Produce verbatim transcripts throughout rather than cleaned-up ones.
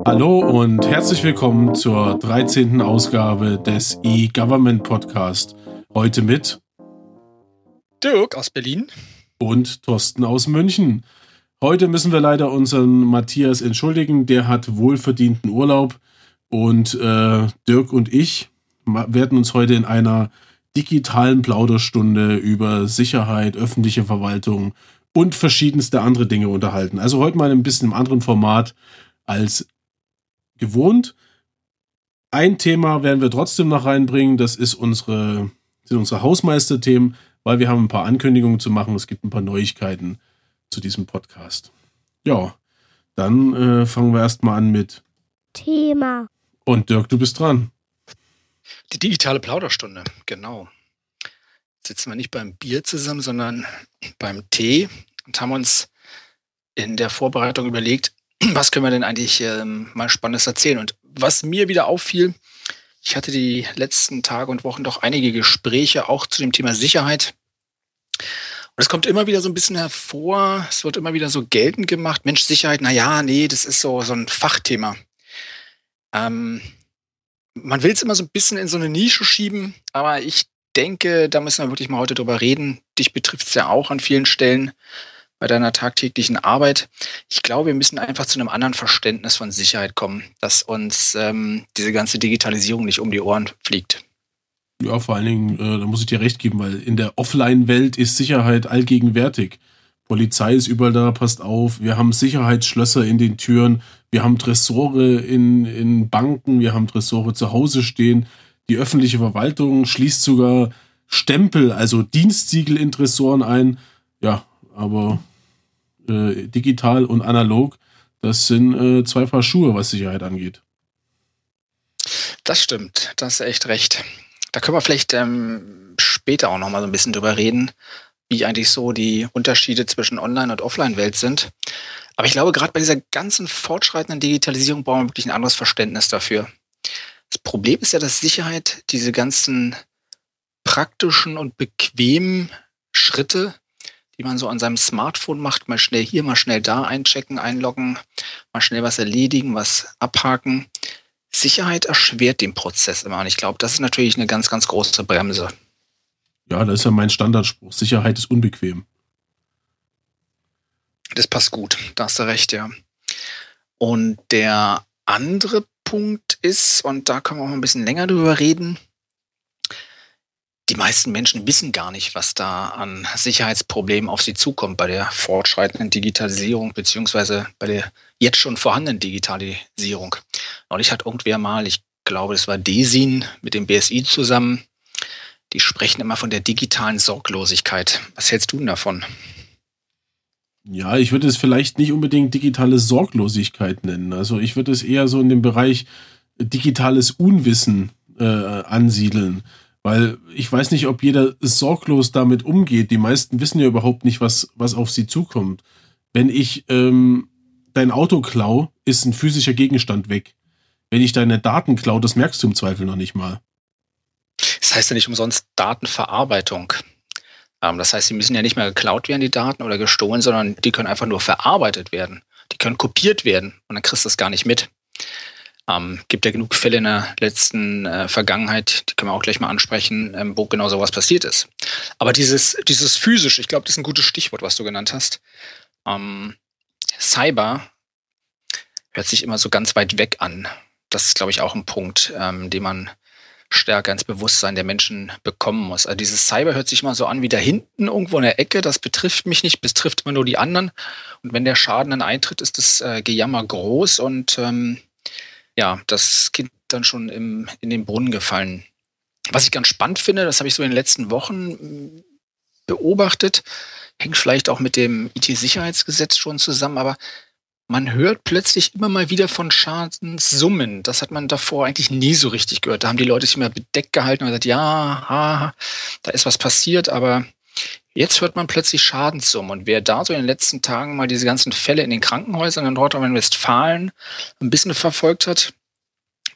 Hallo und herzlich willkommen zur dreizehnten Ausgabe des E-Government Podcast. Heute mit Dirk aus Berlin und Thorsten aus München. Heute müssen wir leider unseren Matthias entschuldigen, der hat wohlverdienten Urlaub und äh, Dirk und ich werden uns heute in einer digitalen Plauderstunde über Sicherheit, öffentliche Verwaltung und verschiedenste andere Dinge unterhalten. Also heute mal ein bisschen im anderen Format als gewohnt. Ein Thema werden wir trotzdem noch reinbringen, das ist unsere, sind unsere Hausmeister-Themen, weil wir haben ein paar Ankündigungen zu machen, es gibt ein paar Neuigkeiten zu diesem Podcast. Ja, dann äh, fangen wir erstmal an mit Thema. Und Dirk, du bist dran. Die digitale Plauderstunde, genau. Jetzt sitzen wir nicht beim Bier zusammen, sondern beim Tee und haben uns in der Vorbereitung überlegt, was können wir denn eigentlich ähm, mal Spannendes erzählen? Und was mir wieder auffiel, ich hatte die letzten Tage und Wochen doch einige Gespräche auch zu dem Thema Sicherheit. Und es kommt immer wieder so ein bisschen hervor, es wird immer wieder so geltend gemacht, Mensch, Sicherheit, naja, nee, das ist so, so ein Fachthema. Ähm, man will es immer so ein bisschen in so eine Nische schieben, aber ich denke, da müssen wir wirklich mal heute drüber reden. Dich betrifft es ja auch an vielen Stellen bei deiner tagtäglichen Arbeit. Ich glaube, wir müssen einfach zu einem anderen Verständnis von Sicherheit kommen, dass uns ähm, diese ganze Digitalisierung nicht um die Ohren fliegt. Ja, vor allen Dingen, äh, da muss ich dir recht geben, weil in der Offline-Welt ist Sicherheit allgegenwärtig. Polizei ist überall da, passt auf. Wir haben Sicherheitsschlösser in den Türen. Wir haben Tresore in, in Banken. Wir haben Tresore zu Hause stehen. Die öffentliche Verwaltung schließt sogar Stempel, also Dienstsiegel in Tresoren ein. Ja, aber äh, digital und analog, das sind äh, zwei Paar Schuhe, was Sicherheit angeht. Das stimmt, da hast du echt recht. Da können wir vielleicht ähm, später auch noch mal so ein bisschen drüber reden, wie eigentlich so die Unterschiede zwischen Online- und Offline-Welt sind. Aber ich glaube, gerade bei dieser ganzen fortschreitenden Digitalisierung brauchen wir wirklich ein anderes Verständnis dafür. Das Problem ist ja, dass Sicherheit diese ganzen praktischen und bequemen Schritte, die man so an seinem Smartphone macht, mal schnell hier, mal schnell da einchecken, einloggen, mal schnell was erledigen, was abhaken. Sicherheit erschwert den Prozess immer. Und ich glaube, das ist natürlich eine ganz, ganz große Bremse. Ja, das ist ja mein Standardspruch. Sicherheit ist unbequem. Das passt gut, da hast du recht, ja. Und der andere Punkt ist, und da können wir auch ein bisschen länger drüber reden, die meisten Menschen wissen gar nicht, was da an Sicherheitsproblemen auf sie zukommt bei der fortschreitenden Digitalisierung beziehungsweise bei der jetzt schon vorhandenen Digitalisierung. Neulich hat irgendwer mal, ich glaube, das war DESIN mit dem B S I zusammen, die sprechen immer von der digitalen Sorglosigkeit. Was hältst du denn davon? Ja, ich würde es vielleicht nicht unbedingt digitale Sorglosigkeit nennen. Also ich würde es eher so in dem Bereich digitales Unwissen äh, ansiedeln. Weil ich weiß nicht, ob jeder sorglos damit umgeht. Die meisten wissen ja überhaupt nicht, was, was auf sie zukommt. Wenn ich ähm, dein Auto klau, ist ein physischer Gegenstand weg. Wenn ich deine Daten klau, das merkst du im Zweifel noch nicht mal. Das heißt ja nicht umsonst Datenverarbeitung. Ähm, das heißt, sie müssen ja nicht mehr geklaut werden, die Daten, oder gestohlen, sondern die können einfach nur verarbeitet werden. Die können kopiert werden und dann kriegst du das gar nicht mit. Ähm, gibt ja genug Fälle in der letzten äh, Vergangenheit, die können wir auch gleich mal ansprechen, ähm, wo genau sowas passiert ist. Aber dieses, dieses physisch, ich glaube, das ist ein gutes Stichwort, was du genannt hast. Ähm, Cyber hört sich immer so ganz weit weg an. Das ist, glaube ich, auch ein Punkt, ähm, den man stärker ins Bewusstsein der Menschen bekommen muss. Also dieses Cyber hört sich immer so an wie da hinten irgendwo in der Ecke, das betrifft mich nicht, betrifft immer nur die anderen. Und wenn der Schaden dann eintritt, ist das äh, Gejammer groß und ähm, ja, das Kind dann schon im, in den Brunnen gefallen. Was ich ganz spannend finde, das habe ich so in den letzten Wochen beobachtet, hängt vielleicht auch mit dem I T-Sicherheitsgesetz schon zusammen, aber man hört plötzlich immer mal wieder von Schadenssummen. Das hat man davor eigentlich nie so richtig gehört. Da haben die Leute sich immer bedeckt gehalten und gesagt, ja, ha, da ist was passiert, aber jetzt hört man plötzlich Schadenssummen. Und wer da so in den letzten Tagen mal diese ganzen Fälle in den Krankenhäusern in Nordrhein-Westfalen ein bisschen verfolgt hat,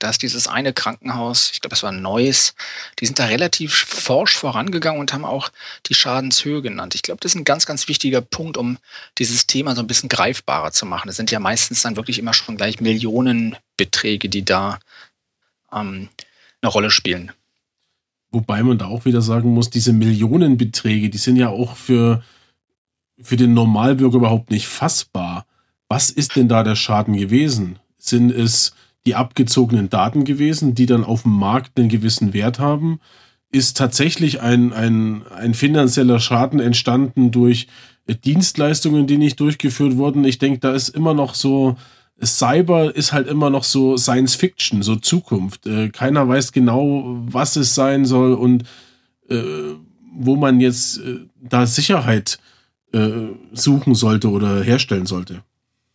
Da ist dieses eine Krankenhaus, ich glaube, es war Neuss, die sind da relativ forsch vorangegangen und haben auch die Schadenshöhe genannt. Ich glaube, das ist ein ganz, ganz wichtiger Punkt, um dieses Thema so ein bisschen greifbarer zu machen. Das sind ja meistens dann wirklich immer schon gleich Millionenbeträge, die da ähm, eine Rolle spielen. Wobei man da auch wieder sagen muss, diese Millionenbeträge, die sind ja auch für, für den Normalbürger überhaupt nicht fassbar. Was ist denn da der Schaden gewesen? Sind es die abgezogenen Daten gewesen, die dann auf dem Markt einen gewissen Wert haben? Ist tatsächlich ein, ein, ein finanzieller Schaden entstanden durch Dienstleistungen, die nicht durchgeführt wurden? Ich denke, da ist immer noch so, Cyber ist halt immer noch so Science Fiction, so Zukunft. Äh, keiner weiß genau, was es sein soll und äh, wo man jetzt äh, da Sicherheit äh, suchen sollte oder herstellen sollte.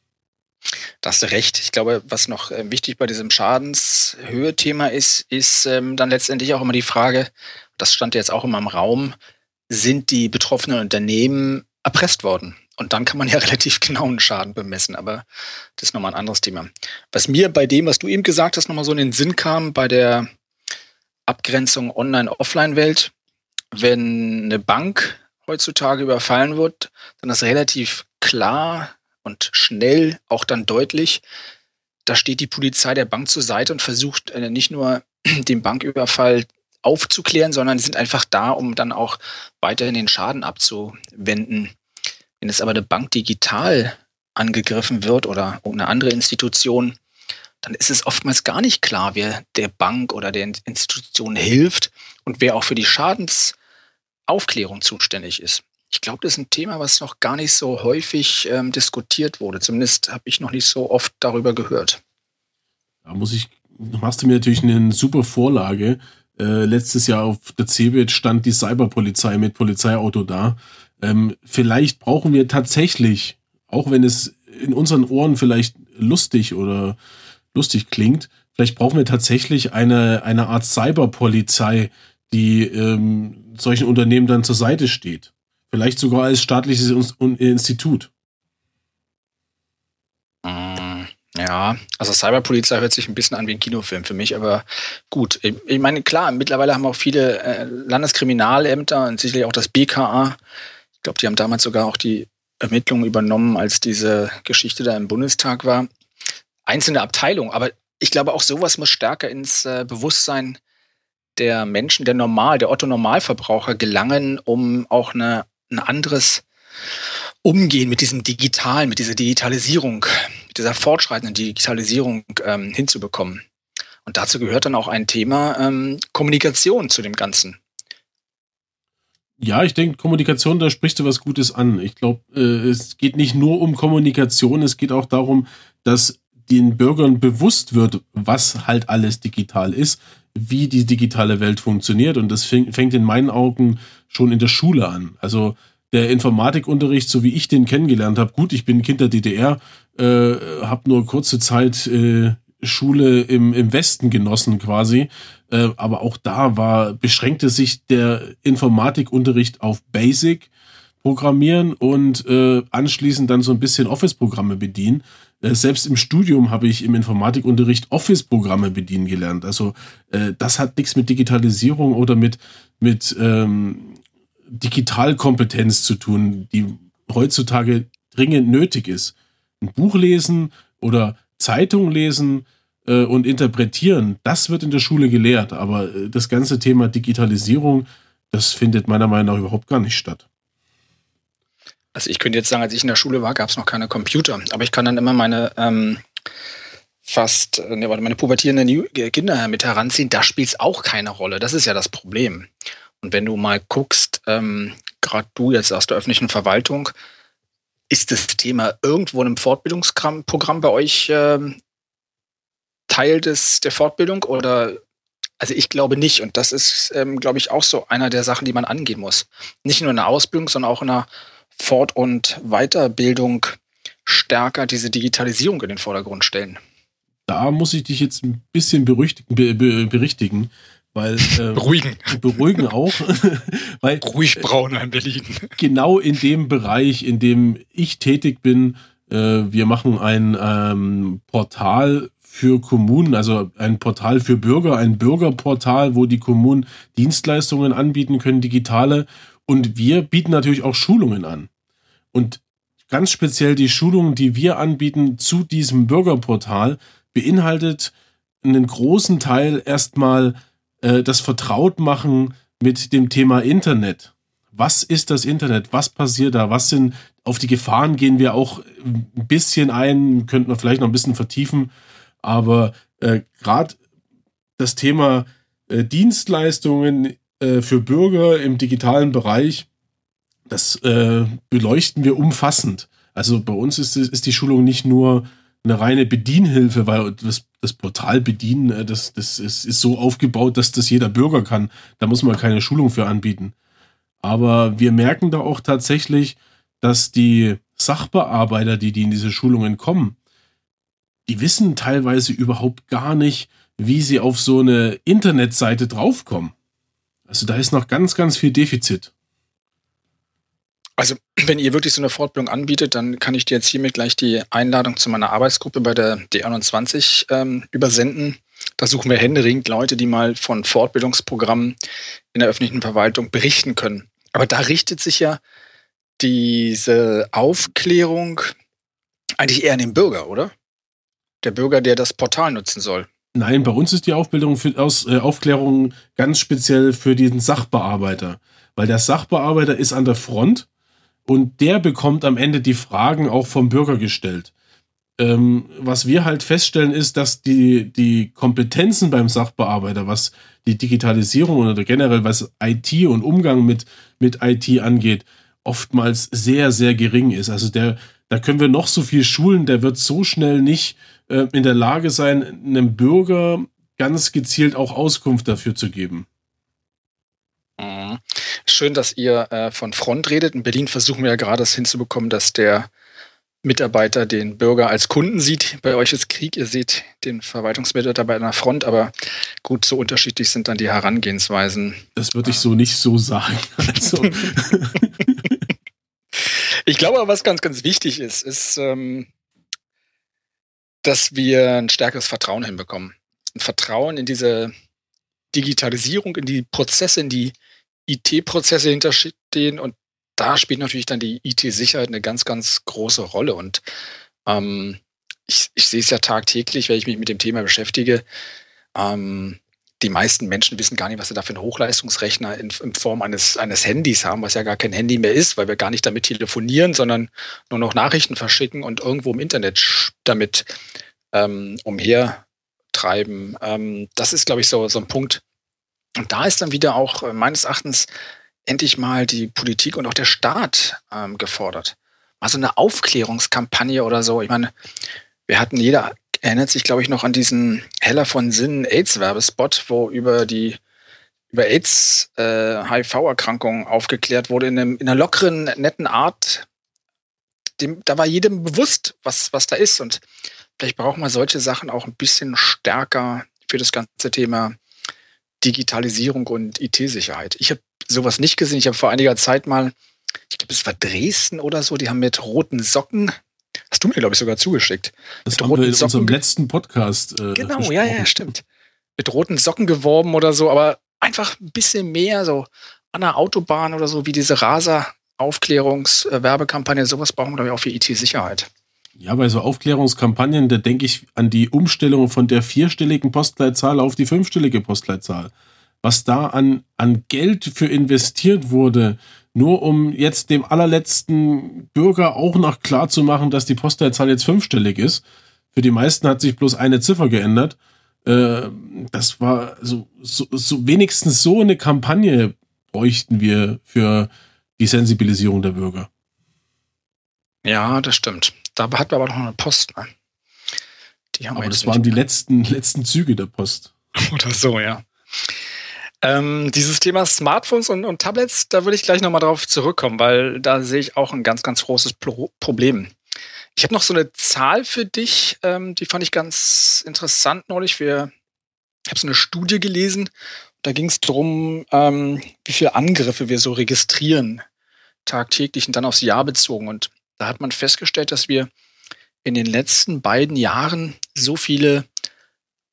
Da hast du recht. Ich glaube, was noch äh, wichtig bei diesem Schadenshöhe-Thema ist, ist ähm, dann letztendlich auch immer die Frage, das stand jetzt auch immer im Raum, sind die betroffenen Unternehmen erpresst worden? Und dann kann man ja relativ genauen Schaden bemessen, aber das ist nochmal ein anderes Thema. Was mir bei dem, was du eben gesagt hast, nochmal so in den Sinn kam, bei der Abgrenzung Online-Offline-Welt, wenn eine Bank heutzutage überfallen wird, dann ist relativ klar und schnell, auch dann deutlich, da steht die Polizei der Bank zur Seite und versucht äh, nicht nur den Banküberfall aufzuklären, sondern die sind einfach da, um dann auch weiterhin den Schaden abzuwenden. Wenn es aber eine Bank digital angegriffen wird oder eine andere Institution, dann ist es oftmals gar nicht klar, wer der Bank oder der Institution hilft und wer auch für die Schadensaufklärung zuständig ist. Ich glaube, das ist ein Thema, was noch gar nicht so häufig ähm, diskutiert wurde. Zumindest habe ich noch nicht so oft darüber gehört. Da muss ich, machst du mir natürlich eine super Vorlage. Äh, letztes Jahr auf der CeBIT stand die Cyberpolizei mit Polizeiauto da. Ähm, vielleicht brauchen wir tatsächlich, auch wenn es in unseren Ohren vielleicht lustig oder lustig klingt, vielleicht brauchen wir tatsächlich eine, eine Art Cyberpolizei, die ähm, solchen Unternehmen dann zur Seite steht. Vielleicht sogar als staatliches Institut. Ja, also Cyberpolizei hört sich ein bisschen an wie ein Kinofilm für mich, aber gut. Ich meine, klar, mittlerweile haben auch viele äh, Landeskriminalämter und sicherlich auch das B K A. Ich glaube, die haben damals sogar auch die Ermittlungen übernommen, als diese Geschichte da im Bundestag war. Einzelne Abteilungen, aber ich glaube, auch sowas muss stärker ins äh, Bewusstsein der Menschen, der Normal, der Otto-Normalverbraucher gelangen, um auch eine, ein anderes Umgehen mit diesem Digitalen, mit dieser Digitalisierung, mit dieser fortschreitenden Digitalisierung ähm, hinzubekommen. Und dazu gehört dann auch ein Thema ähm, Kommunikation zu dem Ganzen. Ja, ich denke, Kommunikation, da sprichst du was Gutes an. Ich glaube, äh, es geht nicht nur um Kommunikation, es geht auch darum, dass den Bürgern bewusst wird, was halt alles digital ist, wie die digitale Welt funktioniert. Und das fäng, fängt in meinen Augen schon in der Schule an. Also der Informatikunterricht, so wie ich den kennengelernt habe, gut, ich bin Kind der D D R, äh, habe nur kurze Zeit äh, Schule im, im Westen genossen quasi, äh, aber auch da war beschränkte sich der Informatikunterricht auf Basic Programmieren und äh, anschließend dann so ein bisschen Office-Programme bedienen. Äh, selbst im Studium habe ich im Informatikunterricht Office-Programme bedienen gelernt. Also äh, das hat nichts mit Digitalisierung oder mit, mit ähm, Digitalkompetenz zu tun, die heutzutage dringend nötig ist. Ein Buch lesen oder Zeitung lesen äh, und interpretieren, das wird in der Schule gelehrt, aber äh, das ganze Thema Digitalisierung, das findet meiner Meinung nach überhaupt gar nicht statt. Also ich könnte jetzt sagen, als ich in der Schule war, gab es noch keine Computer, aber ich kann dann immer meine ähm, fast, ne, meine pubertierenden Kinder mit heranziehen, da spielt es auch keine Rolle. Das ist ja das Problem. Und wenn du mal guckst, ähm, gerade du jetzt aus der öffentlichen Verwaltung, ist das Thema irgendwo in einem Fortbildungsprogramm bei euch ähm, Teil des, der Fortbildung? Oder, also ich glaube nicht. Und das ist, ähm, glaube ich, auch so einer der Sachen, die man angehen muss. Nicht nur in der Ausbildung, sondern auch in der Fort- und Weiterbildung stärker diese Digitalisierung in den Vordergrund stellen. Da muss ich dich jetzt ein bisschen berüchtigen, be, be, berichtigen. Weil, äh, beruhigen. Beruhigen auch. weil, Ruhig braun in Berlin. Genau in dem Bereich, in dem ich tätig bin, äh, wir machen ein ähm, Portal für Kommunen, also ein Portal für Bürger, ein Bürgerportal, wo die Kommunen Dienstleistungen anbieten können, digitale. Und wir bieten natürlich auch Schulungen an. Und ganz speziell die Schulungen, die wir anbieten zu diesem Bürgerportal, beinhaltet einen großen Teil erstmal äh, das Vertrautmachen mit dem Thema Internet. Was ist das Internet? Was passiert da? Was sind, auf die Gefahren gehen wir auch ein bisschen ein, könnten wir vielleicht noch ein bisschen vertiefen, aber äh, gerade das Thema äh, Dienstleistungen äh, für Bürger im digitalen Bereich, das äh, beleuchten wir umfassend. Also bei uns ist, ist die Schulung nicht nur eine reine Bedienhilfe, weil das, das Portal bedienen, das, das ist, ist so aufgebaut, dass das jeder Bürger kann. Da muss man keine Schulung für anbieten. Aber wir merken da auch tatsächlich, dass die Sachbearbeiter, die, die in diese Schulungen kommen, die wissen teilweise überhaupt gar nicht, wie sie auf so eine Internetseite draufkommen. Also da ist noch ganz, ganz viel Defizit. Also, wenn ihr wirklich so eine Fortbildung anbietet, dann kann ich dir jetzt hiermit gleich die Einladung zu meiner Arbeitsgruppe bei der D einundzwanzig ähm, übersenden. Da suchen wir händeringend Leute, die mal von Fortbildungsprogrammen in der öffentlichen Verwaltung berichten können. Aber da richtet sich ja diese Aufklärung eigentlich eher an den Bürger, oder? Der Bürger, der das Portal nutzen soll. Nein, bei uns ist die Aufbildung für, aus, äh, Aufklärung ganz speziell für diesen Sachbearbeiter. Weil der Sachbearbeiter ist an der Front und der bekommt am Ende die Fragen auch vom Bürger gestellt. Ähm, was wir halt feststellen ist, dass die, die Kompetenzen beim Sachbearbeiter, was die Digitalisierung oder generell was I T und Umgang mit, mit I T angeht, oftmals sehr, sehr gering ist. Also der, da können wir noch so viel schulen, der wird so schnell nicht äh, in der Lage sein, einem Bürger ganz gezielt auch Auskunft dafür zu geben. Mhm. Schön, dass ihr äh, von Front redet. In Berlin versuchen wir ja gerade es hinzubekommen, dass der Mitarbeiter den Bürger als Kunden sieht. Bei euch ist Krieg, ihr seht den Verwaltungsmitarbeiter an der Front, aber gut, so unterschiedlich sind dann die Herangehensweisen. Das würde ich so nicht so sagen. Also. Ich glaube aber, was ganz, ganz wichtig ist, ist, ähm, dass wir ein stärkeres Vertrauen hinbekommen. Ein Vertrauen in diese Digitalisierung, in die Prozesse, in die I T-Prozesse hinterstehen, und da spielt natürlich dann die I T-Sicherheit eine ganz, ganz große Rolle. Und ähm, ich, ich sehe es ja tagtäglich, wenn ich mich mit dem Thema beschäftige. Ähm, die meisten Menschen wissen gar nicht, was sie da für einen Hochleistungsrechner in, in Form eines, eines Handys haben, was ja gar kein Handy mehr ist, weil wir gar nicht damit telefonieren, sondern nur noch Nachrichten verschicken und irgendwo im Internet damit ähm, umhertreiben. Ähm, das ist, glaube ich, so, so ein Punkt. Und da ist dann wieder auch äh, meines Erachtens endlich mal die Politik und auch der Staat ähm, gefordert. Mal so eine Aufklärungskampagne oder so. Ich meine, wir hatten, jeder erinnert sich, glaube ich, noch an diesen Heller von Sinnen AIDS-Werbespot, wo über die über AIDS, äh, H I V-Erkrankungen aufgeklärt wurde in, einem, in einer lockeren, netten Art. Dem, da war jedem bewusst, was, was da ist. Und vielleicht brauchen wir solche Sachen auch ein bisschen stärker für das ganze Thema Digitalisierung und I T-Sicherheit. Ich habe sowas nicht gesehen. Ich habe vor einiger Zeit mal, ich glaube, es war Dresden oder so, die haben mit roten Socken, hast du mir, glaube ich, sogar zugeschickt. Das mit haben roten wir in Socken unserem ge- letzten Podcast äh, Genau, besprochen. ja, ja, stimmt. Mit roten Socken geworben oder so, aber einfach ein bisschen mehr so an der Autobahn oder so, wie diese Rasa-Aufklärungs-Werbekampagne. Sowas brauchen wir, glaube ich, auch für I T-Sicherheit. Ja, bei so Aufklärungskampagnen, da denke ich an die Umstellung von der vierstelligen Postleitzahl auf die fünfstellige Postleitzahl. Was da an, an Geld für investiert wurde, nur um jetzt dem allerletzten Bürger auch noch klar zu machen, dass die Postleitzahl jetzt fünfstellig ist. Für die meisten hat sich bloß eine Ziffer geändert. Äh, das war so, so, so wenigstens so eine Kampagne bräuchten wir für die Sensibilisierung der Bürger. Ja, das stimmt. Da hatten wir aber noch eine Post. Ne? Die haben wir Aber jetzt das waren nicht die letzten, letzten Züge der Post. mehr. Oder so, ja. Ähm, dieses Thema Smartphones und, und Tablets, da würde ich gleich nochmal drauf zurückkommen, weil da sehe ich auch ein ganz, ganz großes Pro- Problem. Ich habe noch so eine Zahl für dich, ähm, die fand ich ganz interessant neulich. Wir, ich habe so eine Studie gelesen, da ging es darum, ähm, wie viele Angriffe wir so registrieren tagtäglich und dann aufs Jahr bezogen. Und da hat man festgestellt, dass wir in den letzten beiden Jahren so viele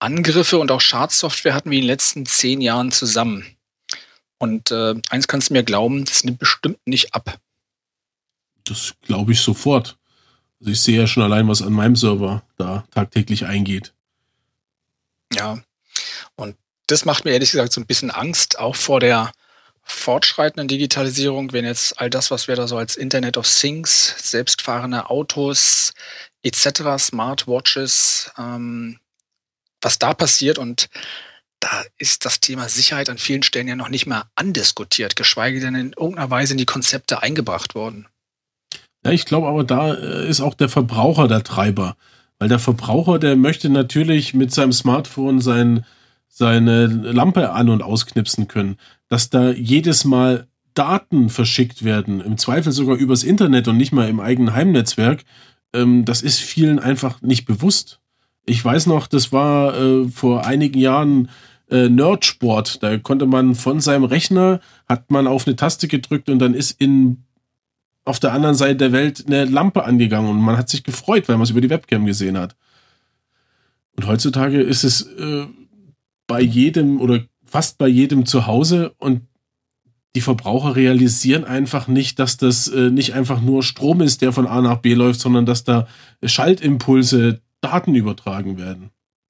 Angriffe und auch Schadsoftware hatten wir in den letzten zehn Jahren zusammen. Und äh, eins kannst du mir glauben, das nimmt bestimmt nicht ab. Das glaube ich sofort. Also ich sehe ja schon allein, was an meinem Server da tagtäglich eingeht. Ja, und das macht mir ehrlich gesagt so ein bisschen Angst, auch vor der fortschreitenden Digitalisierung, wenn jetzt all das, was wir da so als Internet of Things, selbstfahrende Autos et cetera, Smartwatches, ähm, was da passiert. Und da ist das Thema Sicherheit an vielen Stellen ja noch nicht mal andiskutiert, geschweige denn in irgendeiner Weise in die Konzepte eingebracht worden. Ja, ich glaube aber, da äh, ist auch der Verbraucher der Treiber. Weil der Verbraucher, der möchte natürlich mit seinem Smartphone sein, seine Lampe an- und ausknipsen können. Dass da jedes Mal Daten verschickt werden, im Zweifel sogar übers Internet und nicht mal im eigenen Heimnetzwerk, ähm, das ist vielen einfach nicht bewusst. Ich weiß noch, das war äh, vor einigen Jahren äh, Nerdsport. Da konnte man von seinem Rechner, hat man auf eine Taste gedrückt und dann ist in auf der anderen Seite der Welt eine Lampe angegangen und man hat sich gefreut, weil man es über die Webcam gesehen hat. Und heutzutage ist es äh, bei jedem oder fast bei jedem zu Hause und die Verbraucher realisieren einfach nicht, dass das äh, nicht einfach nur Strom ist, der von A nach B läuft, sondern dass da Schaltimpulse, Daten übertragen werden.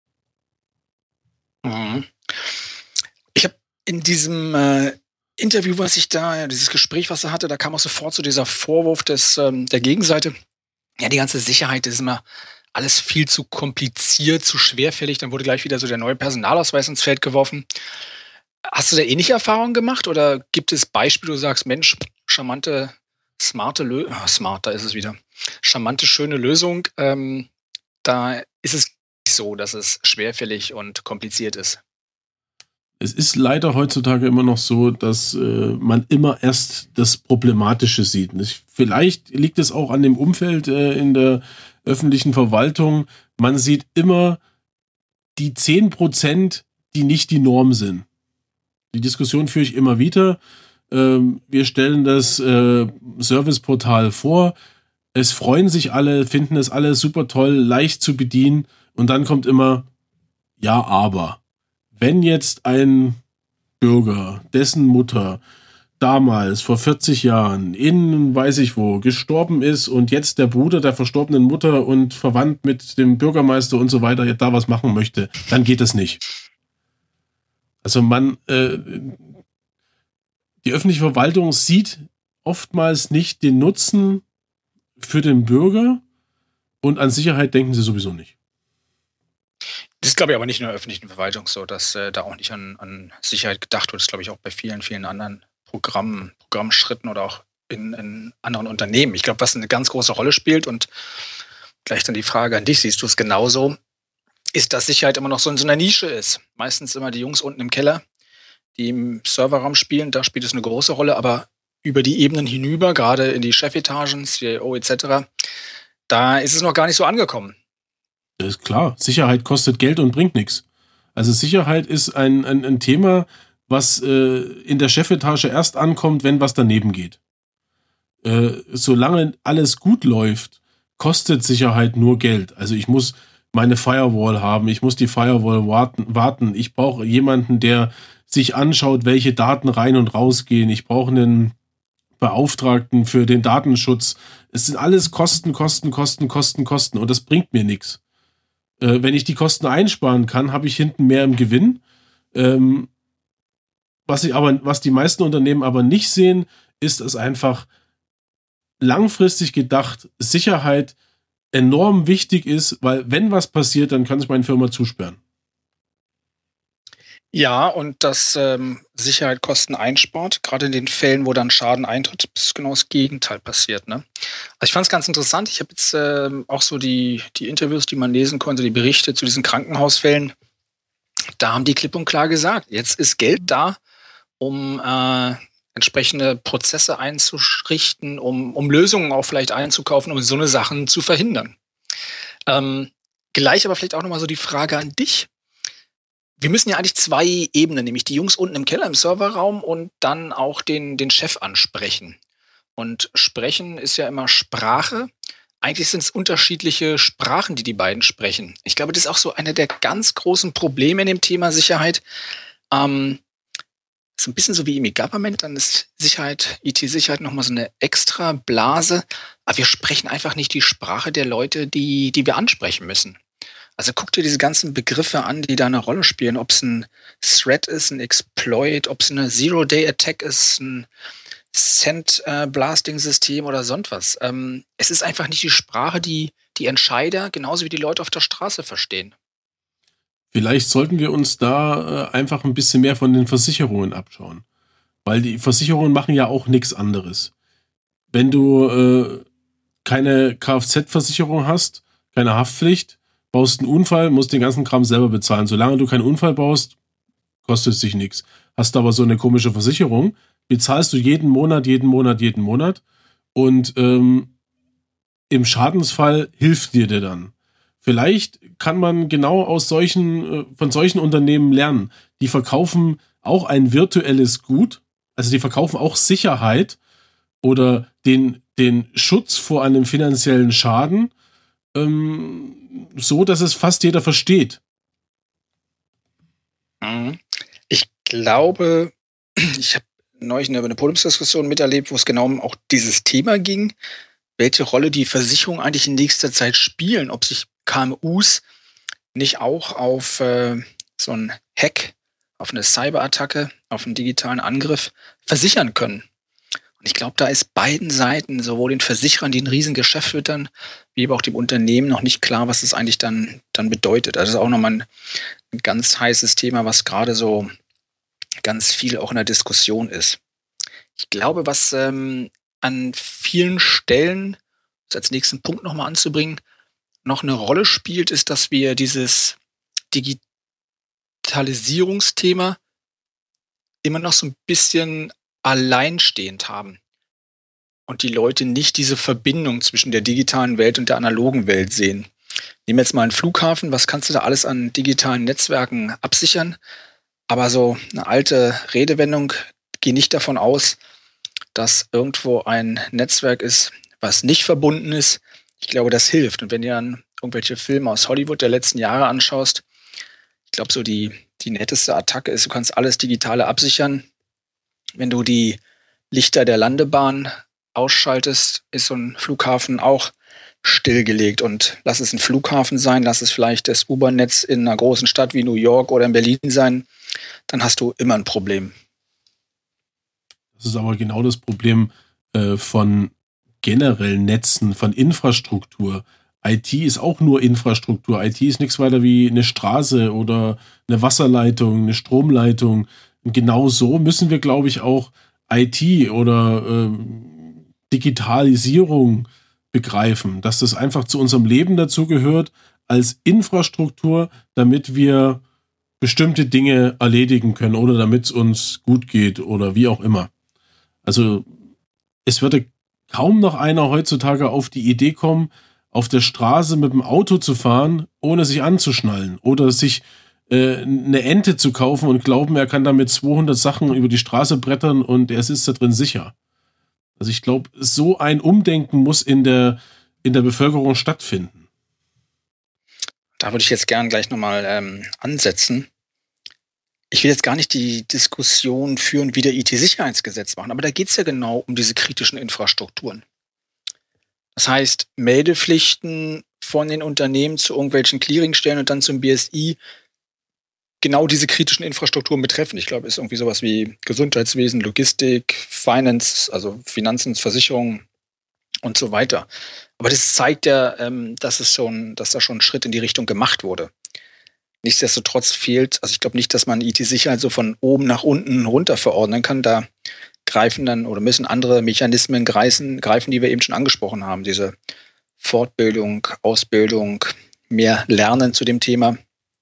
Mhm. Ich habe in diesem äh, Interview, was ich da, ja, dieses Gespräch, was er hatte, da kam auch sofort so dieser Vorwurf des, ähm, der Gegenseite. Ja, die ganze Sicherheit, das ist immer alles viel zu kompliziert, zu schwerfällig. Dann wurde gleich wieder so der neue Personalausweis ins Feld geworfen. Hast du da ähnliche Erfahrungen gemacht oder gibt es Beispiele, wo du sagst, Mensch, charmante, smarte Lösung, oh, smart, da ist es wieder, charmante, schöne Lösung, ähm, da ist es nicht so, dass es schwerfällig und kompliziert ist. Es ist leider heutzutage immer noch so, dass äh, man immer erst das Problematische sieht. Vielleicht liegt es auch an dem Umfeld äh, in der öffentlichen Verwaltung. Man sieht immer die zehn Prozent, die nicht die Norm sind. Die Diskussion führe ich immer wieder. Ähm, wir stellen das äh, Serviceportal vor. Es freuen sich alle, finden es alle super toll, leicht zu bedienen. Und dann kommt immer, ja, aber. Wenn jetzt ein Bürger, dessen Mutter damals vor vierzig Jahren in weiß ich wo gestorben ist und jetzt der Bruder der verstorbenen Mutter und verwandt mit dem Bürgermeister und so weiter da was machen möchte, dann geht das nicht. Also man, äh, die öffentliche Verwaltung sieht oftmals nicht den Nutzen für den Bürger und an Sicherheit denken sie sowieso nicht. Das ist, glaube ich, aber nicht in der öffentlichen Verwaltung so, dass äh, da auch nicht an, an Sicherheit gedacht wird. Das ist, glaube ich, auch bei vielen, vielen anderen Programmen, Programmschritten oder auch in, in anderen Unternehmen. Ich glaube, was eine ganz große Rolle spielt und gleich dann die Frage an dich, siehst du es genauso, ist, dass Sicherheit immer noch so in so einer Nische ist. Meistens immer die Jungs unten im Keller, die im Serverraum spielen, da spielt es eine große Rolle, aber über die Ebenen hinüber, gerade in die Chefetagen, C I O et cetera, da ist es noch gar nicht so angekommen. Das ist klar, Sicherheit kostet Geld und bringt nichts. Also Sicherheit ist ein, ein, ein Thema, was äh, in der Chefetage erst ankommt, wenn was daneben geht. Äh, solange alles gut läuft, kostet Sicherheit nur Geld. Also ich muss meine Firewall haben, ich muss die Firewall warten, warten. Ich brauche jemanden, der sich anschaut, welche Daten rein und rausgehen. Ich brauche einen Beauftragten für den Datenschutz. Es sind alles Kosten, Kosten, Kosten, Kosten, Kosten und das bringt mir nichts. Äh, wenn ich die Kosten einsparen kann, habe ich hinten mehr im Gewinn. Ähm, was ich aber, was die meisten Unternehmen aber nicht sehen, ist es einfach langfristig gedacht, Sicherheit enorm wichtig ist, weil wenn was passiert, dann kann sich meine Firma zusperren. Ja, und dass ähm, Sicherheit Kosten einspart, gerade in den Fällen, wo dann Schaden eintritt, ist genau das Gegenteil passiert. Ne? Also ich fand es ganz interessant. Ich habe jetzt ähm, auch so die, die Interviews, die man lesen konnte, die Berichte zu diesen Krankenhausfällen. Da haben die klipp und klar gesagt, jetzt ist Geld da, um äh, entsprechende Prozesse einzurichten, um, um Lösungen auch vielleicht einzukaufen, um so eine Sachen zu verhindern. Ähm, gleich aber vielleicht auch nochmal so die Frage an dich. Wir müssen ja eigentlich zwei Ebenen, nämlich die Jungs unten im Keller im Serverraum und dann auch den, den Chef ansprechen. Und sprechen ist ja immer Sprache, eigentlich sind es unterschiedliche Sprachen, die die beiden sprechen. Ich glaube, das ist auch so einer der ganz großen Probleme in dem Thema Sicherheit. Ähm, so ein bisschen so wie im E-Government, dann ist Sicherheit, I T-Sicherheit nochmal so eine extra Blase. Aber wir sprechen einfach nicht die Sprache der Leute, die, die wir ansprechen müssen. Also guck dir diese ganzen Begriffe an, die da eine Rolle spielen. Ob es ein Threat ist, ein Exploit, ob es eine Zero-Day-Attack ist, ein Sand-Blasting-System oder sonst was. Ähm, es ist einfach nicht die Sprache, die die Entscheider genauso wie die Leute auf der Straße verstehen. Vielleicht sollten wir uns da äh, einfach ein bisschen mehr von den Versicherungen abschauen. Weil die Versicherungen machen ja auch nichts anderes. Wenn du äh, keine Kfz-Versicherung hast, keine Haftpflicht, baust einen Unfall, musst den ganzen Kram selber bezahlen. Solange du keinen Unfall baust, kostet es dich nichts. Hast aber so eine komische Versicherung, bezahlst du jeden Monat, jeden Monat, jeden Monat und ähm, im Schadensfall hilft dir der dann. Vielleicht kann man genau aus solchen, von solchen Unternehmen lernen. Die verkaufen auch ein virtuelles Gut, also die verkaufen auch Sicherheit oder den, den Schutz vor einem finanziellen Schaden, ähm, so dass es fast jeder versteht. Ich glaube, ich habe neulich eine, eine Podiumsdiskussion miterlebt, wo es genau um auch dieses Thema ging, welche Rolle die Versicherungen eigentlich in nächster Zeit spielen, ob sich K M Us nicht auch auf äh, so einen Hack, auf eine Cyberattacke, auf einen digitalen Angriff versichern können. Und ich glaube, da ist beiden Seiten, sowohl den Versicherern, die ein Riesengeschäft füttern, wie aber auch dem Unternehmen noch nicht klar, was das eigentlich dann, dann bedeutet. Also das ist auch nochmal ein, ein ganz heißes Thema, was gerade so ganz viel auch in der Diskussion ist. Ich glaube, was ähm, an vielen Stellen, das als nächsten Punkt nochmal anzubringen, noch eine Rolle spielt, ist, dass wir dieses Digitalisierungsthema immer noch so ein bisschen alleinstehend haben und die Leute nicht diese Verbindung zwischen der digitalen Welt und der analogen Welt sehen. Nehmen wir jetzt mal einen Flughafen, was kannst du da alles an digitalen Netzwerken absichern? Aber so eine alte Redewendung, geh nicht davon aus, dass irgendwo ein Netzwerk ist, was nicht verbunden ist. Ich glaube, das hilft. Und wenn du dann irgendwelche Filme aus Hollywood der letzten Jahre anschaust, ich glaube, so die, die netteste Attacke ist, du kannst alles Digitale absichern. Wenn du die Lichter der Landebahn ausschaltest, ist so ein Flughafen auch stillgelegt. Und lass es ein Flughafen sein, lass es vielleicht das U-Bahn-Netz in einer großen Stadt wie New York oder in Berlin sein, dann hast du immer ein Problem. Das ist aber genau das Problem äh, von generellen Netzen, von Infrastruktur. I T ist auch nur Infrastruktur. I T ist nichts weiter wie eine Straße oder eine Wasserleitung, eine Stromleitung. Und genau so müssen wir, glaube ich, auch I T oder äh, Digitalisierung begreifen, dass das einfach zu unserem Leben dazugehört als Infrastruktur, damit wir bestimmte Dinge erledigen können oder damit es uns gut geht oder wie auch immer. Also es würde kaum noch einer heutzutage auf die Idee kommen, auf der Straße mit dem Auto zu fahren, ohne sich anzuschnallen oder sich äh, eine Ente zu kaufen und glauben, er kann damit zweihundert Sachen über die Straße brettern und er sitzt da drin sicher. Also ich glaube, so ein Umdenken muss in der, in der Bevölkerung stattfinden. Da würde ich jetzt gern gleich nochmal ähm, ansetzen. Ich will jetzt gar nicht die Diskussion führen, wie der I T-Sicherheitsgesetz machen, aber da geht es ja genau um diese kritischen Infrastrukturen. Das heißt, Meldepflichten von den Unternehmen zu irgendwelchen Clearingstellen und dann zum B S I genau diese kritischen Infrastrukturen betreffen. Ich glaube, es ist irgendwie sowas wie Gesundheitswesen, Logistik, Finance, also Finanzen, Versicherungen und so weiter. Aber das zeigt ja, ähm, dass es schon, dass da schon ein Schritt in die Richtung gemacht wurde. Nichtsdestotrotz fehlt, also ich glaube nicht, dass man I T-Sicherheit so von oben nach unten runter verordnen kann. Da greifen dann oder müssen andere Mechanismen greifen, greifen, die wir eben schon angesprochen haben. Diese Fortbildung, Ausbildung, mehr Lernen zu dem Thema.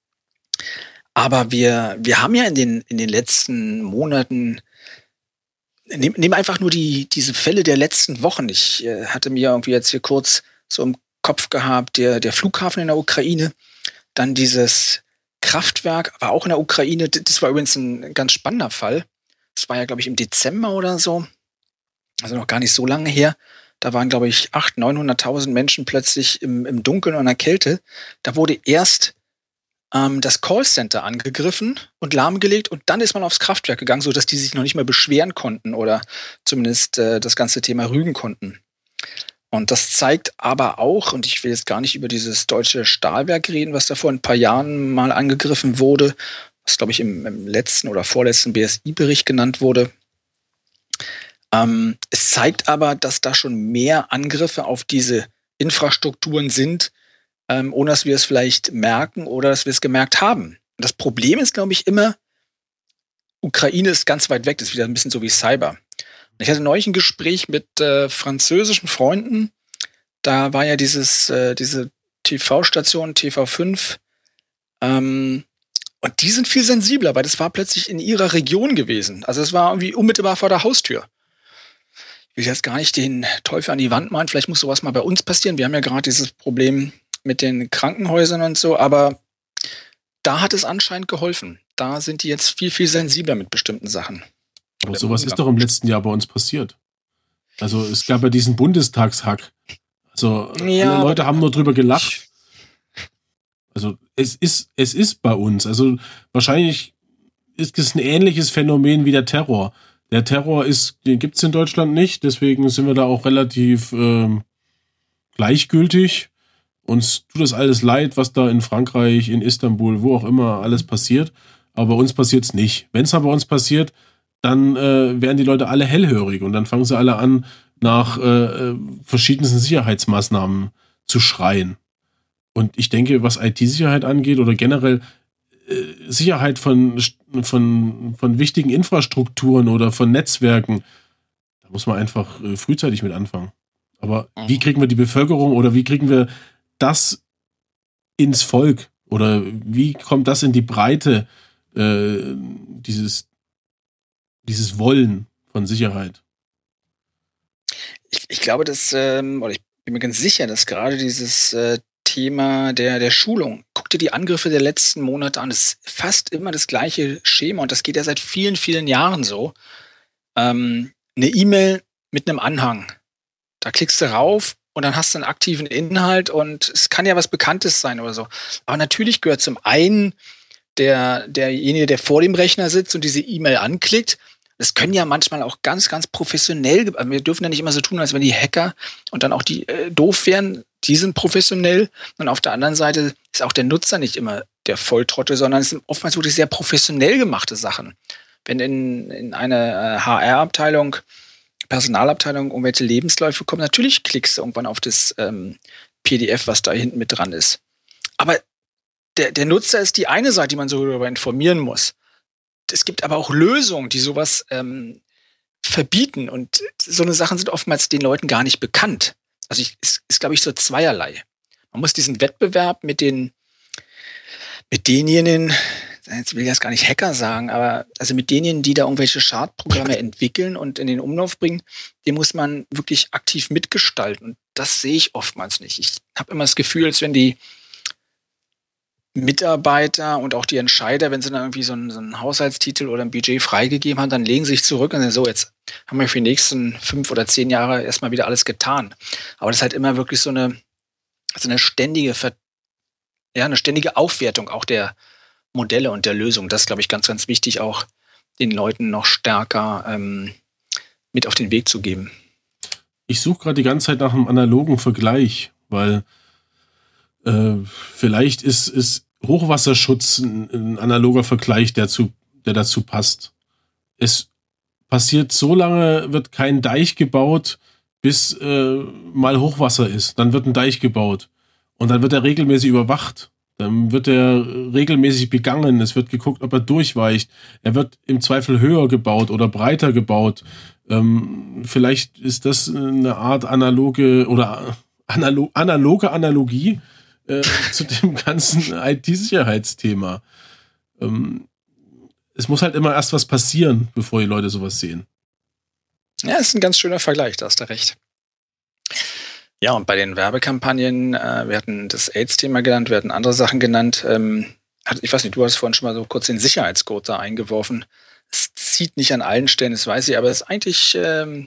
Aber wir, wir haben ja in den, in den letzten Monaten, nehmen nehm einfach nur die, diese Fälle der letzten Wochen. Ich äh, hatte mir irgendwie jetzt hier kurz so im Kopf gehabt, der, der Flughafen in der Ukraine, dann dieses Kraftwerk, aber auch in der Ukraine. Das war übrigens ein ganz spannender Fall. Das war ja, glaube ich, im Dezember oder so, also noch gar nicht so lange her. Da waren, glaube ich, achthunderttausend, neunhunderttausend Menschen plötzlich im, im Dunkeln und in der Kälte. Da wurde erst ähm, das Callcenter angegriffen und lahmgelegt und dann ist man aufs Kraftwerk gegangen, sodass die sich noch nicht mehr beschweren konnten oder zumindest äh, das ganze Thema rügen konnten. Und das zeigt aber auch, und ich will jetzt gar nicht über dieses deutsche Stahlwerk reden, was da vor ein paar Jahren mal angegriffen wurde, was, glaube ich, im, im letzten oder vorletzten B S I-Bericht genannt wurde. Ähm, es zeigt aber, dass da schon mehr Angriffe auf diese Infrastrukturen sind, ähm, ohne dass wir es vielleicht merken oder dass wir es gemerkt haben. Und das Problem ist, glaube ich, immer, Ukraine ist ganz weit weg, das ist wieder ein bisschen so wie Cyber. Ich hatte neulich ein Gespräch mit äh, französischen Freunden. Da war ja dieses, äh, diese T V-Station T V fünf. Ähm, und die sind viel sensibler, weil das war plötzlich in ihrer Region gewesen. Also es war irgendwie unmittelbar vor der Haustür. Ich will jetzt gar nicht den Teufel an die Wand malen. Vielleicht muss sowas mal bei uns passieren. Wir haben ja gerade dieses Problem mit den Krankenhäusern und so. Aber da hat es anscheinend geholfen. Da sind die jetzt viel, viel sensibler mit bestimmten Sachen. Aber sowas ist doch im letzten Jahr bei uns passiert. Also es gab ja diesen Bundestagshack. Also ja, alle Leute haben nur drüber gelacht. Also es ist, es ist bei uns. Also wahrscheinlich ist es ein ähnliches Phänomen wie der Terror. Der Terror ist, den gibt es in Deutschland nicht, deswegen sind wir da auch relativ ähm, gleichgültig. Uns tut das alles leid, was da in Frankreich, in Istanbul, wo auch immer alles passiert. Aber bei uns passiert es nicht. Wenn es aber bei uns passiert, dann äh, werden die Leute alle hellhörig und dann fangen sie alle an, nach äh, verschiedensten Sicherheitsmaßnahmen zu schreien. Und ich denke, was I T-Sicherheit angeht oder generell äh, Sicherheit von, von, von wichtigen Infrastrukturen oder von Netzwerken, da muss man einfach äh, frühzeitig mit anfangen. Aber mhm. wie kriegen wir die Bevölkerung oder wie kriegen wir das ins Volk oder wie kommt das in die Breite, äh, dieses dieses Wollen von Sicherheit? Ich, ich glaube, dass, ähm, oder ich bin mir ganz sicher, dass gerade dieses äh, Thema der, der Schulung, guck dir die Angriffe der letzten Monate an, das ist fast immer das gleiche Schema und das geht ja seit vielen, vielen Jahren so. Ähm, eine E-Mail mit einem Anhang. Da klickst du rauf und dann hast du einen aktiven Inhalt und es kann ja was Bekanntes sein oder so. Aber natürlich gehört zum einen der, derjenige, der vor dem Rechner sitzt und diese E-Mail anklickt. Das können ja manchmal auch ganz, ganz professionell, wir dürfen ja nicht immer so tun, als wenn die Hacker und dann auch die äh, doof wären, die sind professionell. Und auf der anderen Seite ist auch der Nutzer nicht immer der Volltrottel, sondern es sind oftmals wirklich sehr professionell gemachte Sachen. Wenn in, in eine äh, H R-Abteilung, Personalabteilung irgendwelche Lebensläufe kommen, natürlich klickst du irgendwann auf das ähm, P D F, was da hinten mit dran ist. Aber der, der Nutzer ist die eine Seite, die man so darüber informieren muss. Es gibt aber auch Lösungen, die sowas ähm, verbieten. Und so eine Sachen sind oftmals den Leuten gar nicht bekannt. Also ich, es ist, glaube ich, so zweierlei. Man muss diesen Wettbewerb mit den mit denjenigen, jetzt will ich das gar nicht Hacker sagen, aber also mit denjenigen, die da irgendwelche Schadprogramme entwickeln und in den Umlauf bringen, den muss man wirklich aktiv mitgestalten. Und das sehe ich oftmals nicht. Ich habe immer das Gefühl, als wenn die Mitarbeiter und auch die Entscheider, wenn sie dann irgendwie so einen, so einen Haushaltstitel oder ein Budget freigegeben haben, dann legen sie sich zurück und sagen, so, jetzt haben wir für die nächsten fünf oder zehn Jahre erstmal wieder alles getan. Aber das ist halt immer wirklich so eine, so eine ständige, Ver- ja, eine ständige Aufwertung auch der Modelle und der Lösung. Das ist, glaube ich, ganz, ganz wichtig, auch den Leuten noch stärker ähm, mit auf den Weg zu geben. Ich suche gerade die ganze Zeit nach einem analogen Vergleich, weil äh, vielleicht ist, ist Hochwasserschutz ein, ein analoger Vergleich, der, zu, der dazu passt. Es passiert so lange, wird kein Deich gebaut, bis äh, mal Hochwasser ist. Dann wird ein Deich gebaut und dann wird er regelmäßig überwacht. Dann wird er regelmäßig begangen. Es wird geguckt, ob er durchweicht. Er wird im Zweifel höher gebaut oder breiter gebaut. Ähm, vielleicht ist das eine Art analoge oder analo- analoge Analogie äh, zu dem ganzen I T-Sicherheitsthema. Ähm, es muss halt immer erst was passieren, bevor die Leute sowas sehen. Ja, das ist ein ganz schöner Vergleich, da hast du recht. Ja, und bei den Werbekampagnen, äh, wir hatten das AIDS-Thema genannt, wir hatten andere Sachen genannt. Ähm, ich weiß nicht, du hast vorhin schon mal so kurz den Sicherheitscode da eingeworfen. Es zieht nicht an allen Stellen, das weiß ich, aber es ist eigentlich, ähm,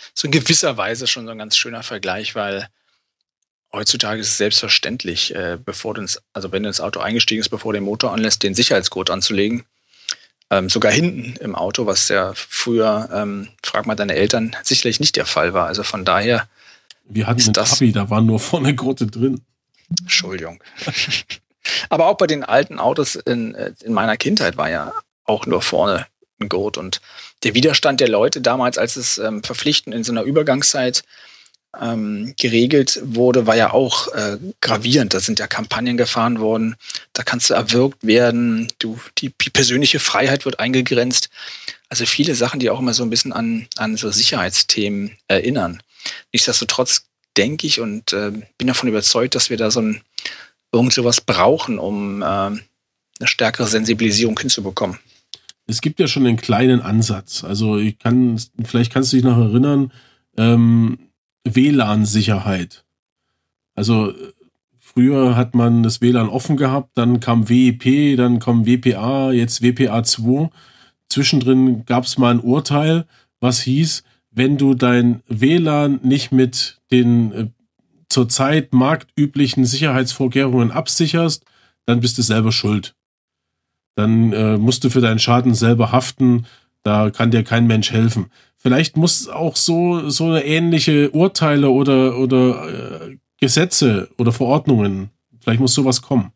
so in gewisser Weise schon so ein ganz schöner Vergleich, weil heutzutage ist es selbstverständlich, äh, bevor du ins, also wenn du ins Auto eingestiegen bist, bevor du den Motor anlässt, den Sicherheitsgurt anzulegen. Ähm, sogar hinten im Auto, was ja früher, ähm, frag mal deine Eltern, sicherlich nicht der Fall war. Also von daher. Wir hatten einen Trabi, da waren nur vorne Gurte drin. Entschuldigung. Aber auch bei den alten Autos in, in meiner Kindheit war ja auch nur vorne ein Gurt. Und der Widerstand der Leute damals, als es ähm, verpflichtend in so einer Übergangszeit ähm, geregelt wurde, war ja auch äh, gravierend. Da sind ja Kampagnen gefahren worden. Da kannst du erwürgt werden. Du, die persönliche Freiheit wird eingegrenzt. Also viele Sachen, die auch immer so ein bisschen an, an so Sicherheitsthemen erinnern. Nichtsdestotrotz denke ich und äh, bin davon überzeugt, dass wir da so ein irgend sowas brauchen, um äh, eine stärkere Sensibilisierung hinzubekommen. Es gibt ja schon einen kleinen Ansatz. Also ich kann, vielleicht kannst du dich noch erinnern, ähm, W L A N-Sicherheit. Also früher hat man das W L A N offen gehabt, dann kam W E P, dann kam W P A, jetzt W P A zwei. Zwischendrin gab es mal ein Urteil, was hieß, wenn du dein W L A N nicht mit den äh, zurzeit marktüblichen Sicherheitsvorkehrungen absicherst, dann bist du selber schuld. Dann äh, musst du für deinen Schaden selber haften, da kann dir kein Mensch helfen. Vielleicht muss auch so, so eine ähnliche Urteile oder, oder äh, Gesetze oder Verordnungen, vielleicht muss sowas kommen.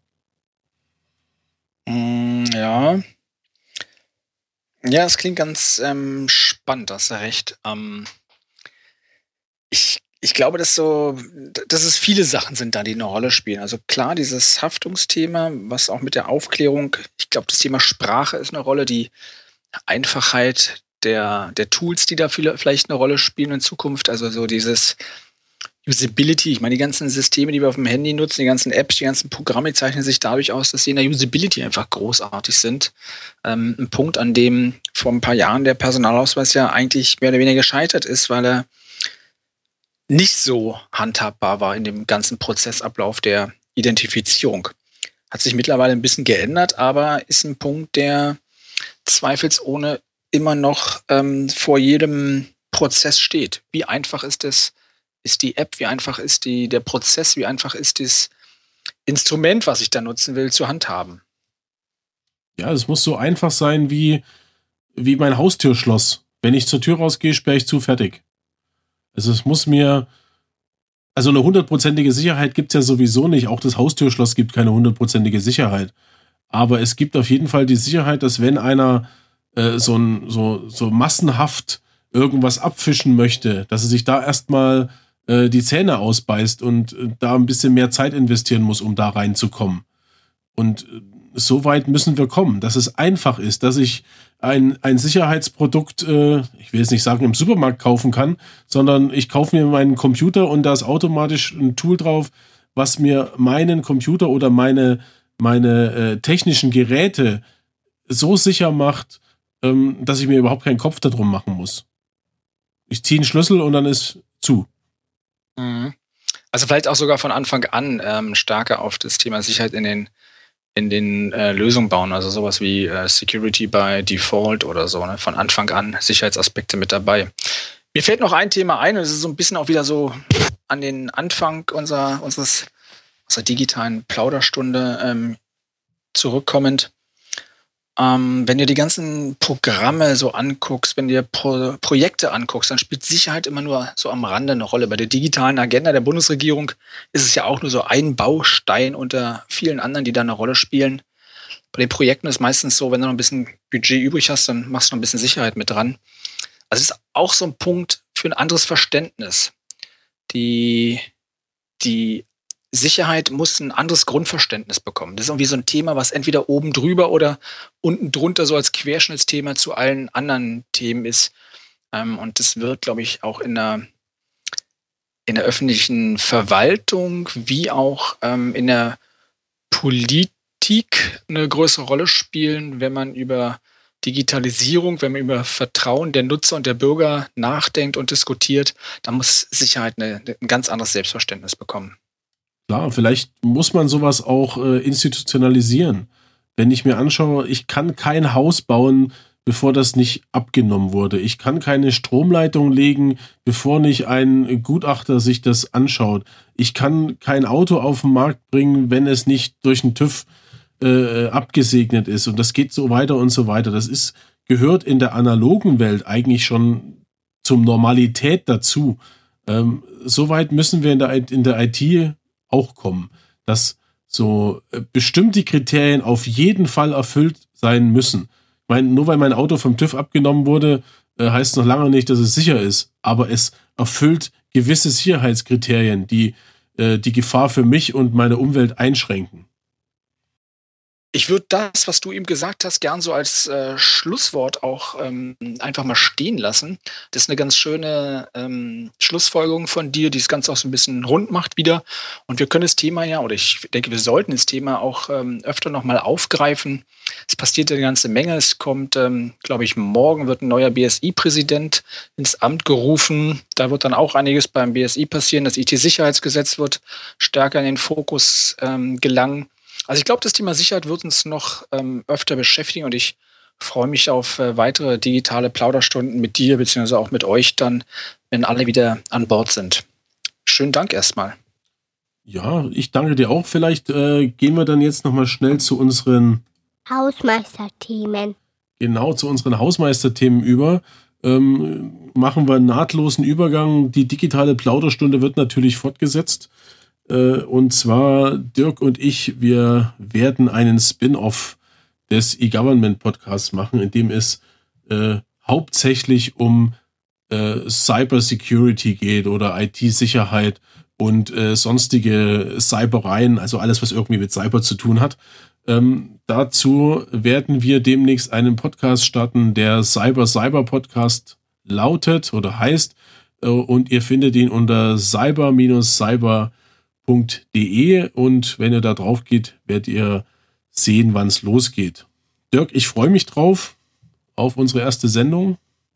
Mm, ja. Ja, es klingt ganz ähm, spannend, hast du recht. Ähm, ich, ich glaube, dass so, dass es viele Sachen sind da, die eine Rolle spielen. Also klar, dieses Haftungsthema, was auch mit der Aufklärung, ich glaube, das Thema Sprache ist eine Rolle, die Einfachheit der, der Tools, die da viele, vielleicht eine Rolle spielen in Zukunft. Also so dieses Usability, ich meine, die ganzen Systeme, die wir auf dem Handy nutzen, die ganzen Apps, die ganzen Programme, die zeichnen sich dadurch aus, dass sie in der Usability einfach großartig sind. Ähm, ein Punkt, an dem vor ein paar Jahren der Personalausweis ja eigentlich mehr oder weniger gescheitert ist, weil er nicht so handhabbar war in dem ganzen Prozessablauf der Identifizierung. Hat sich mittlerweile ein bisschen geändert, aber ist ein Punkt, der zweifelsohne immer noch ähm, vor jedem Prozess steht. Wie einfach ist es, ist die App, wie einfach ist die, der Prozess, wie einfach ist das Instrument, was ich da nutzen will, zu handhaben? Ja, es muss so einfach sein wie, wie mein Haustürschloss. Wenn ich zur Tür rausgehe, sperre ich zu, fertig. Also es muss mir, also eine hundertprozentige Sicherheit gibt es ja sowieso nicht. Auch das Haustürschloss gibt keine hundertprozentige Sicherheit. Aber es gibt auf jeden Fall die Sicherheit, dass wenn einer äh, so, ein, so, so massenhaft irgendwas abfischen möchte, dass er sich da erstmal äh, die Zähne ausbeißt und äh, da ein bisschen mehr Zeit investieren muss, um da reinzukommen. Und äh, so weit müssen wir kommen, dass es einfach ist, dass ich ein, ein Sicherheitsprodukt, äh, ich will jetzt nicht sagen, im Supermarkt kaufen kann, sondern ich kaufe mir meinen Computer und da ist automatisch ein Tool drauf, was mir meinen Computer oder meine, meine äh, technischen Geräte so sicher macht, ähm, dass ich mir überhaupt keinen Kopf darum machen muss. Ich ziehe einen Schlüssel und dann ist zu. Mhm. Also vielleicht auch sogar von Anfang an ähm, stärker auf das Thema Sicherheit in den in den äh, Lösungen bauen, also sowas wie äh, Security by Default oder so, ne? Von Anfang an Sicherheitsaspekte mit dabei. Mir fällt noch ein Thema ein, und es ist so ein bisschen auch wieder so an den Anfang unserer, unseres, unserer digitalen Plauderstunde ähm, zurückkommend. Ähm, wenn du die ganzen Programme so anguckst, wenn du dir Pro- Projekte anguckst, dann spielt Sicherheit immer nur so am Rande eine Rolle. Bei der digitalen Agenda der Bundesregierung ist es ja auch nur so ein Baustein unter vielen anderen, die da eine Rolle spielen. Bei den Projekten ist es meistens so, wenn du noch ein bisschen Budget übrig hast, dann machst du noch ein bisschen Sicherheit mit dran. Also es ist auch so ein Punkt für ein anderes Verständnis. Die, die Sicherheit muss ein anderes Grundverständnis bekommen. Das ist irgendwie so ein Thema, was entweder oben drüber oder unten drunter so als Querschnittsthema zu allen anderen Themen ist. Und das wird, glaube ich, auch in der, in der öffentlichen Verwaltung wie auch in der Politik eine größere Rolle spielen, wenn man über Digitalisierung, wenn man über Vertrauen der Nutzer und der Bürger nachdenkt und diskutiert, dann muss Sicherheit eine, ein ganz anderes Selbstverständnis bekommen. Klar, vielleicht muss man sowas auch äh, institutionalisieren. Wenn ich mir anschaue, ich kann kein Haus bauen bevor das nicht abgenommen wurde. Ich kann keine Stromleitung legen, bevor nicht ein Gutachter sich das anschaut. Ich kann kein Auto auf den Markt bringen, wenn es nicht durch den TÜV äh, abgesegnet ist. Und das geht so weiter und so weiter. Das ist, gehört in der analogen Welt eigentlich schon zum Normalität dazu. Ähm, Soweit müssen wir in der, in der I T auch kommen, dass so äh, bestimmte Kriterien auf jeden Fall erfüllt sein müssen. Ich meine, nur weil mein Auto vom TÜV abgenommen wurde, äh, heißt noch lange nicht, dass es sicher ist. Aber es erfüllt gewisse Sicherheitskriterien, die äh, die Gefahr für mich und meine Umwelt einschränken. Ich würde das, was du eben gesagt hast, gern so als äh, Schlusswort auch ähm, einfach mal stehen lassen. Das ist eine ganz schöne ähm, Schlussfolgerung von dir, die das Ganze auch so ein bisschen rund macht wieder. Und wir können das Thema ja, oder ich denke, wir sollten das Thema auch ähm, öfter nochmal aufgreifen. Es passiert eine ganze Menge. Es kommt, ähm, glaube ich, morgen wird ein neuer B S I-Präsident ins Amt gerufen. Da wird dann auch einiges beim B S I passieren. Das I T-Sicherheitsgesetz wird stärker in den Fokus ähm, gelangen. Also ich glaube, das Thema Sicherheit wird uns noch ähm, öfter beschäftigen und ich freue mich auf äh, weitere digitale Plauderstunden mit dir beziehungsweise auch mit euch dann, wenn alle wieder an Bord sind. Schönen Dank erstmal. Ja, ich danke dir auch. Vielleicht äh, gehen wir dann jetzt nochmal schnell zu unseren Hausmeisterthemen. Genau, zu unseren Hausmeisterthemen über. Ähm, machen wir einen nahtlosen Übergang. Die digitale Plauderstunde wird natürlich fortgesetzt. Und zwar Dirk und ich, wir werden einen Spin-off des E-Government-Podcasts machen, in dem es äh, hauptsächlich um äh, Cybersecurity geht oder I T-Sicherheit und äh, sonstige Cybereien, also alles, was irgendwie mit Cyber zu tun hat. Ähm, dazu werden wir demnächst einen Podcast starten, der Cyber-Cyber-Podcast lautet oder heißt äh, und ihr findet ihn unter cyber cyber punkt de und wenn ihr da drauf geht, werdet ihr sehen, wann es losgeht. Dirk, ich freue mich drauf, auf unsere erste Sendung.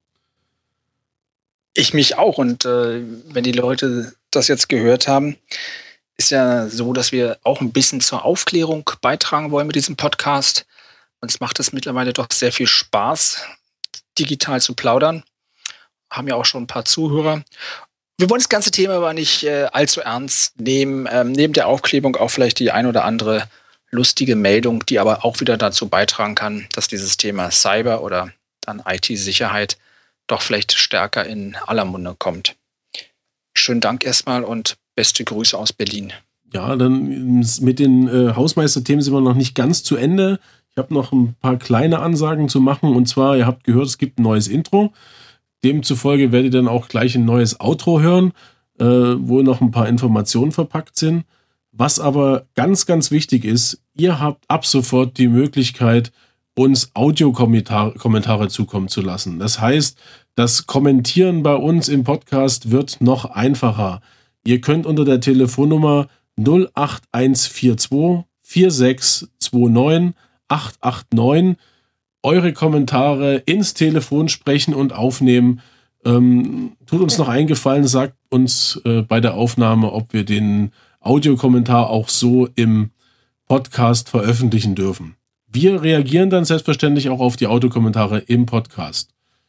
Ich mich auch und äh, wenn die Leute das jetzt gehört haben, ist ja so, dass wir auch ein bisschen zur Aufklärung beitragen wollen mit diesem Podcast. Uns macht es mittlerweile doch sehr viel Spaß, digital zu plaudern. Haben ja auch schon ein paar Zuhörer. Wir wollen das ganze Thema aber nicht äh, allzu ernst nehmen. Ähm, neben der Aufklärung auch vielleicht die ein oder andere lustige Meldung, die aber auch wieder dazu beitragen kann, dass dieses Thema Cyber oder dann I T-Sicherheit doch vielleicht stärker in aller Munde kommt. Schönen Dank erstmal und beste Grüße aus Berlin. Ja, dann mit den äh, Hausmeisterthemen sind wir noch nicht ganz zu Ende. Ich habe noch ein paar kleine Ansagen zu machen und zwar, ihr habt gehört, es gibt ein neues Intro. Demzufolge werdet ihr dann auch gleich ein neues Outro hören, äh, wo noch ein paar Informationen verpackt sind. Was aber ganz, ganz wichtig ist, ihr habt ab sofort die Möglichkeit, uns Audiokommentare zukommen zu lassen. Das heißt, das Kommentieren bei uns im Podcast wird noch einfacher. Ihr könnt unter der Telefonnummer null acht eins vier zwei vier sechs zwei neun acht acht neun eure Kommentare ins Telefon sprechen und aufnehmen. Ähm, tut uns noch einen Gefallen, sagt uns äh, bei der Aufnahme, ob wir den Audiokommentar auch so im Podcast veröffentlichen dürfen. Wir reagieren dann selbstverständlich auch auf die Audiokommentare im Podcast.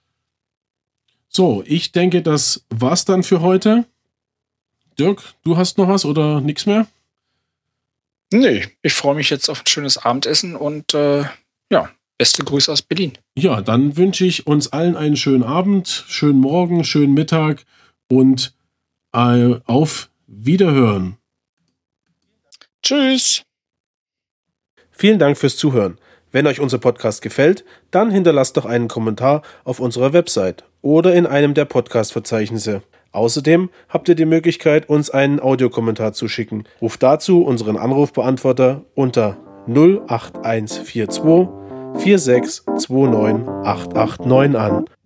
So, ich denke, das war's dann für heute. Dirk, du hast noch was oder nichts mehr? Nee, ich freue mich jetzt auf ein schönes Abendessen und äh, ja, beste Grüße aus Berlin. Ja, dann wünsche ich uns allen einen schönen Abend, schönen Morgen, schönen Mittag und äh, auf Wiederhören. Tschüss. Vielen Dank fürs Zuhören. Wenn euch unser Podcast gefällt, dann hinterlasst doch einen Kommentar auf unserer Website oder in einem der Podcast-Verzeichnisse. Außerdem habt ihr die Möglichkeit, uns einen Audiokommentar zu schicken. Ruft dazu unseren Anrufbeantworter unter null acht eins vier zwei vier sechs zwei neun acht acht neun an.